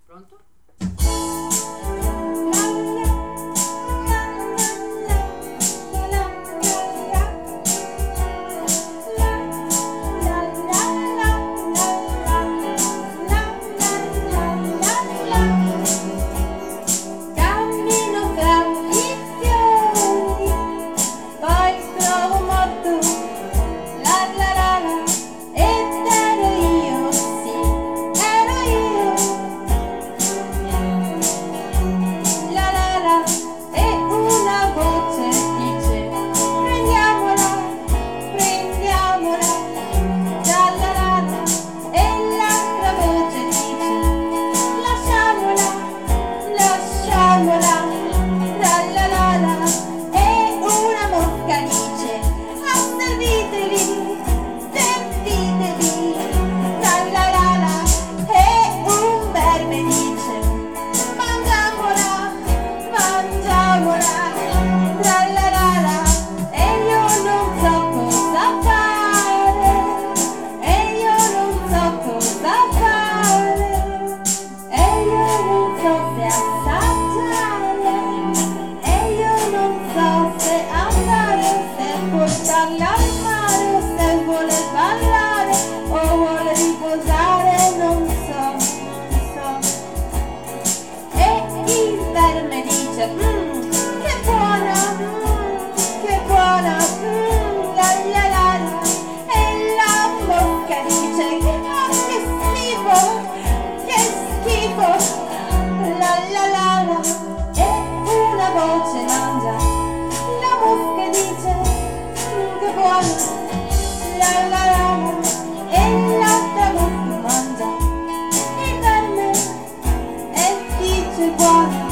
Pronto? Cammino fra i fiori, poi trovo morto la la la la, ed ero io, sì, ero io, la la la, e una voce dice prendiamola, prendiamola, la la la la, e l'altra voce dice lasciamola, lasciamola, la la la la, e una mosca dice asservitevi, servitevi, la la la la, e un verme dice mangiamola, mangiamola, la la la la, e io non so cosa fare, e io non so cosa fare, e io non so se assaggiare, e io non so se andare, se portarla al mare o se vuole ballare o vuole riposare, non so, non so. E il verme dice che buona, la la la la, e la mosca dice che schifo, che schifo, la la la la, e una voce mangia, la mosca dice che buona, la la la la, e l'altra mosca mangia il verme e dice buona.